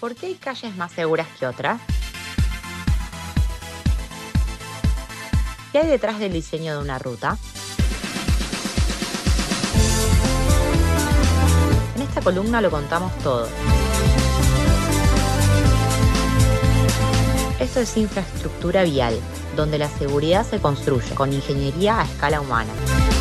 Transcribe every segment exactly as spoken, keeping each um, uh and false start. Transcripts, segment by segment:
¿Por qué hay calles más seguras que otras? ¿Qué hay detrás del diseño de una ruta? En esta columna lo contamos todo. Esto es infraestructura vial, donde la seguridad se construye con ingeniería a escala humana.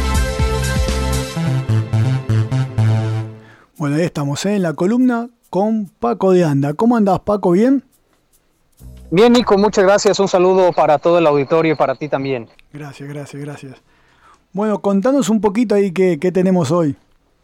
Bueno, ahí estamos, ¿eh? En la columna con Paco de Anda. ¿Cómo andás, Paco? ¿Bien? Bien, Nico, muchas gracias. Un saludo para todo el auditorio y para ti también. Gracias, gracias, gracias. Bueno, contanos un poquito ahí qué, qué tenemos hoy.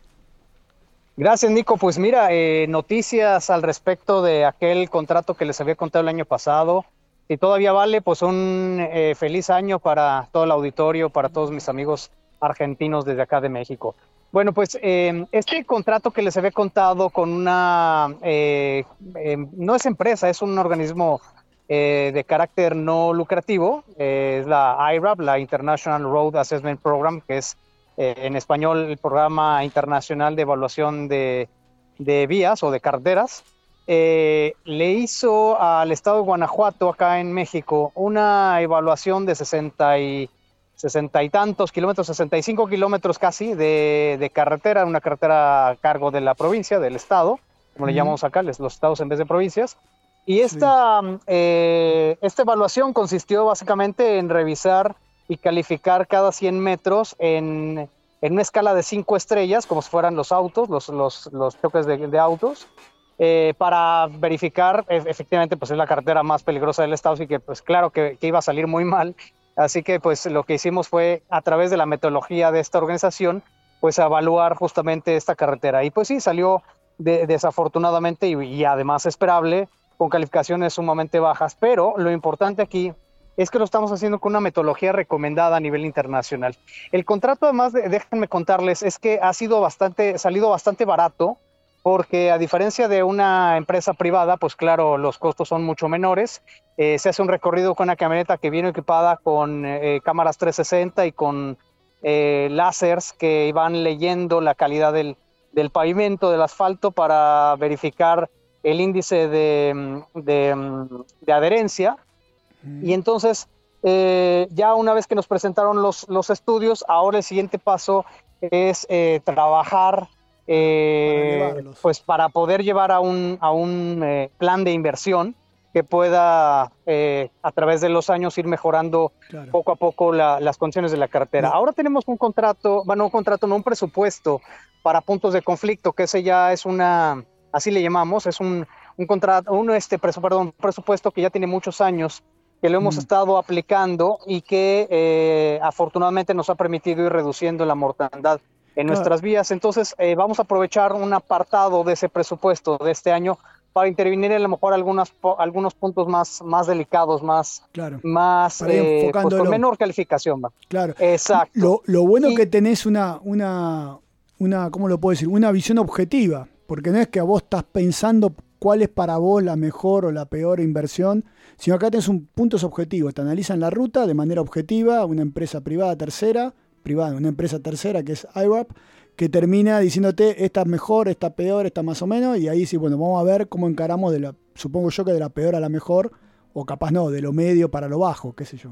Gracias, Nico. Pues mira, eh, noticias al respecto de aquel contrato que les había contado el año pasado. Si todavía vale, pues un eh, feliz año para todo el auditorio, para todos mis amigos argentinos desde acá de México. Bueno, pues eh, este contrato que les había contado con una, eh, eh, no es empresa, es un organismo eh, de carácter no lucrativo, eh, es la I R A P, la International Road Assessment Program, que es eh, en español el Programa Internacional de Evaluación de, de Vías o de Carreteras. Eh, le hizo al estado de Guanajuato, acá en México, una evaluación de sesenta y sesenta y tantos kilómetros, sesenta y cinco kilómetros casi de, de carretera, una carretera a cargo de la provincia, del estado, como uh-huh. le llamamos acá, los estados en vez de provincias. Y esta, sí. eh, esta evaluación consistió básicamente en revisar y calificar cada cien metros en, en una escala de cinco estrellas, como si fueran los autos, los, los, los choques de, de autos, eh, para verificar, efectivamente, pues es la carretera más peligrosa del estado, así que pues claro que, que iba a salir muy mal. Así que pues lo que hicimos fue, a través de la metodología de esta organización, pues evaluar justamente esta carretera. Y pues sí, salió de, desafortunadamente y, y además esperable, con calificaciones sumamente bajas. Pero lo importante aquí es que lo estamos haciendo con una metodología recomendada a nivel internacional. El contrato, además, de, déjenme contarles, es que ha sido bastante, salido bastante barato, porque a diferencia de una empresa privada, pues claro, los costos son mucho menores. Eh, se hace un recorrido con una camioneta que viene equipada con eh, cámaras trescientos sesenta y con eh, láseres que van leyendo la calidad del, del pavimento, del asfalto, para verificar el índice de, de, de adherencia. Mm. Y entonces, eh, ya una vez que nos presentaron los, los estudios, ahora el siguiente paso es eh, trabajar Eh, para pues para poder llevar a un, a un eh, plan de inversión que pueda eh, a través de los años ir mejorando claro. poco a poco la, las condiciones de la carretera. No. Ahora tenemos un contrato, bueno, un contrato, no un presupuesto para puntos de conflicto, que ese ya es una, así le llamamos, es un, un contrato, un este presu, perdón, presupuesto que ya tiene muchos años, que lo hemos mm. estado aplicando y que eh, afortunadamente nos ha permitido ir reduciendo la mortandad en claro. nuestras vías. Entonces eh, vamos a aprovechar un apartado de ese presupuesto de este año para intervenir a lo mejor algunas, algunos puntos más, más delicados, más, claro. más eh, pues, con menor calificación. ¿Va? Claro. Exacto. Lo, lo bueno y, que tenés una, una, una, ¿cómo lo puedo decir? Una visión objetiva, porque no es que vos estás pensando cuál es para vos la mejor o la peor inversión, sino acá tenés un puntos objetivos. Te analizan la ruta de manera objetiva, una empresa privada tercera, privada, una empresa tercera que es I R A P, que termina diciéndote esta es mejor, esta peor, esta más o menos, y ahí sí, bueno, vamos a ver cómo encaramos de la, supongo yo que de la peor a la mejor, o capaz no, de lo medio para lo bajo, qué sé yo.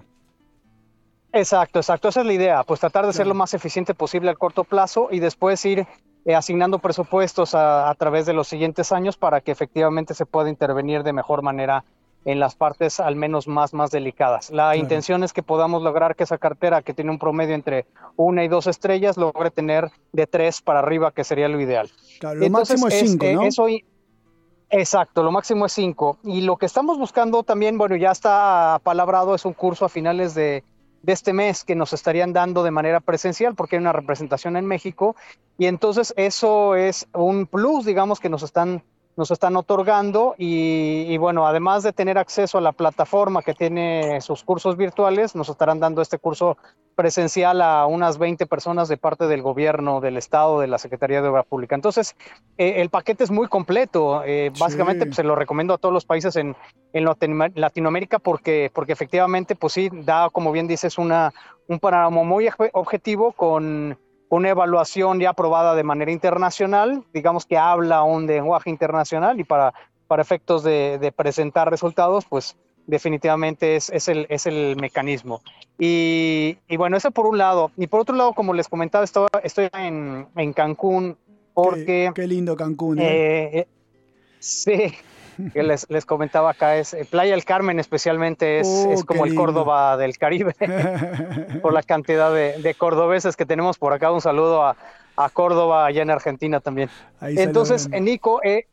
Exacto, exacto, esa es la idea, pues tratar de claro. ser lo más eficiente posible a corto plazo y después ir eh, asignando presupuestos a, a través de los siguientes años para que efectivamente se pueda intervenir de mejor manera en las partes al menos más, más delicadas. La claro. intención es que podamos lograr que esa cartera, que tiene un promedio entre una y dos estrellas, logre tener de tres para arriba, que sería lo ideal. Claro, lo Entonces, máximo es cinco, ¿no? Eh, eso, exacto, lo máximo es cinco. Y lo que estamos buscando también, bueno, ya está apalabrado, es un curso a finales de, de este mes que nos estarían dando de manera presencial, porque hay una representación en México, y entonces eso es un plus, digamos, que nos están nos están otorgando y, y bueno, además de tener acceso a la plataforma que tiene sus cursos virtuales, nos estarán dando este curso presencial a unas veinte personas de parte del gobierno, del estado, de la Secretaría de Obra Pública. Entonces, eh, el paquete es muy completo, eh, sí. básicamente pues, se lo recomiendo a todos los países en, en Latinoamérica porque, porque efectivamente, pues sí, da, como bien dices, una, un panorama muy objetivo con una evaluación ya aprobada de manera internacional, digamos que habla un lenguaje internacional y para para efectos de, de presentar resultados, pues definitivamente es, es, el, es el mecanismo. Y, y bueno, eso por un lado. Y por otro lado, como les comentaba, estoy, estoy en, en Cancún porque... Qué, qué lindo Cancún, ¿eh? eh, sí, que les, les comentaba acá, es Playa del Carmen especialmente, es, Oh, es como el lindo. Córdoba del Caribe, por la cantidad de, de cordobeses que tenemos por acá. Un saludo a, a Córdoba, allá en Argentina también. Ahí Entonces, saludando. Nico, eh,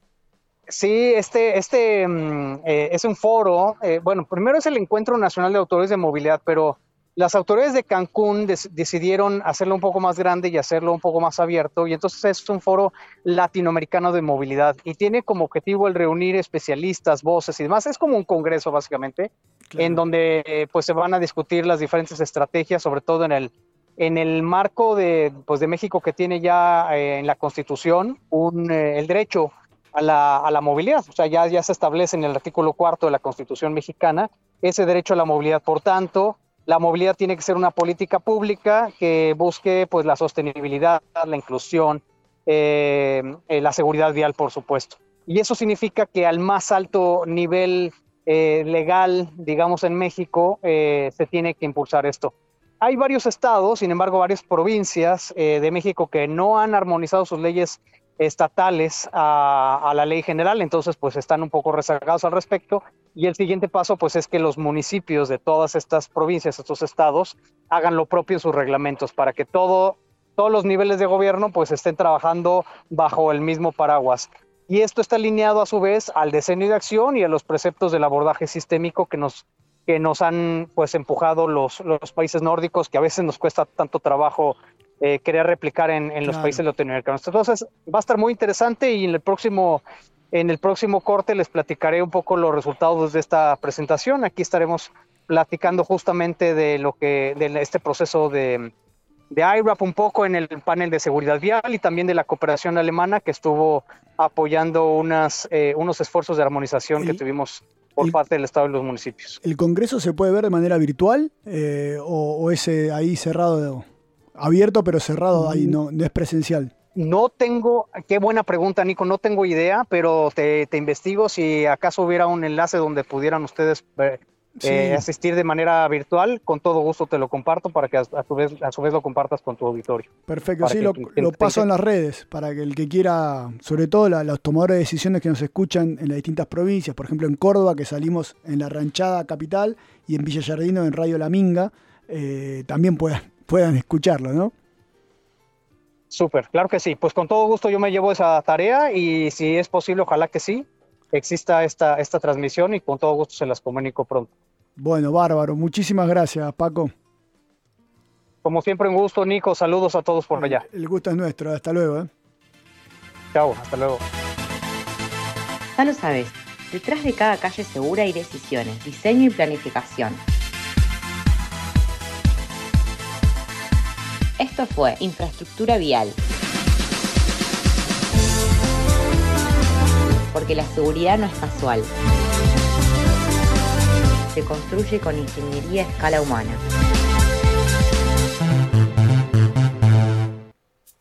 sí, este, este um, eh, es un foro, eh, bueno, primero es el Encuentro Nacional de Autoridades de Movilidad, pero las autoridades de Cancún des, decidieron hacerlo un poco más grande y hacerlo un poco más abierto, y entonces es un foro latinoamericano de movilidad, y tiene como objetivo el reunir especialistas, voces y demás. Es como un congreso básicamente, claro, en donde eh, pues se van a discutir las diferentes estrategias, sobre todo en el, en el marco de, pues, de México, que tiene ya eh, en la Constitución un, eh, el derecho a la, a la movilidad. O sea, ya, ya se establece en el artículo cuarto de la Constitución mexicana ese derecho a la movilidad. Por tanto, la movilidad tiene que ser una política pública que busque pues la sostenibilidad, la inclusión, eh, eh, la seguridad vial, por supuesto. Y eso significa que al más alto nivel eh, legal, digamos en México, eh, se tiene que impulsar esto. Hay varios estados, sin embargo, varias provincias eh, de México que no han armonizado sus leyes estatales a, a la ley general, entonces pues están un poco rezagados al respecto, y el siguiente paso pues es que los municipios de todas estas provincias, estos estados, hagan lo propio en sus reglamentos para que todo, todos los niveles de gobierno pues estén trabajando bajo el mismo paraguas. Y esto está alineado a su vez al diseño de acción y a los preceptos del abordaje sistémico que nos, que nos han pues empujado los, los países nórdicos, que a veces nos cuesta tanto trabajo Eh, querer replicar en, en claro. los países latinoamericanos. Entonces va a estar muy interesante, y en el próximo en el próximo corte les platicaré un poco los resultados de esta presentación. Aquí estaremos platicando justamente de lo que de este proceso de, de I R A P, un poco en el panel de seguridad vial, y también de la cooperación alemana, que estuvo apoyando unas, eh, unos esfuerzos de armonización el, que tuvimos por el, parte del Estado y los municipios. ¿El Congreso se puede ver de manera virtual eh, o, o es eh, ahí cerrado de... Abierto pero cerrado ahí, no, no es presencial? No tengo, qué buena pregunta, Nico, no tengo idea, pero te, te investigo si acaso hubiera un enlace donde pudieran ustedes eh, sí. eh, asistir de manera virtual. Con todo gusto te lo comparto para que a, a, su, vez, a su vez lo compartas con tu auditorio. Perfecto, sí, lo, que, lo paso en las redes para que el que quiera, sobre todo la, los tomadores de decisiones que nos escuchan en las distintas provincias, por ejemplo en Córdoba, que salimos en La Ranchada Capital, y en Villa Yardino en Radio La Minga, eh, también puedan puedan escucharlo, ¿no? Súper, claro que sí. Pues con todo gusto yo me llevo esa tarea, y si es posible, ojalá que sí, exista esta, esta transmisión, y con todo gusto se las comunico pronto. Bueno, bárbaro. Muchísimas gracias, Paco. Como siempre, un gusto, Nico. Saludos a todos por allá. El gusto es nuestro. Hasta luego. ¿eh? Chao, hasta luego. Ya lo sabes, detrás de cada calle segura hay decisiones, diseño y planificación. Esto fue Infraestructura Vial. Porque la seguridad no es casual. Se construye con ingeniería a escala humana.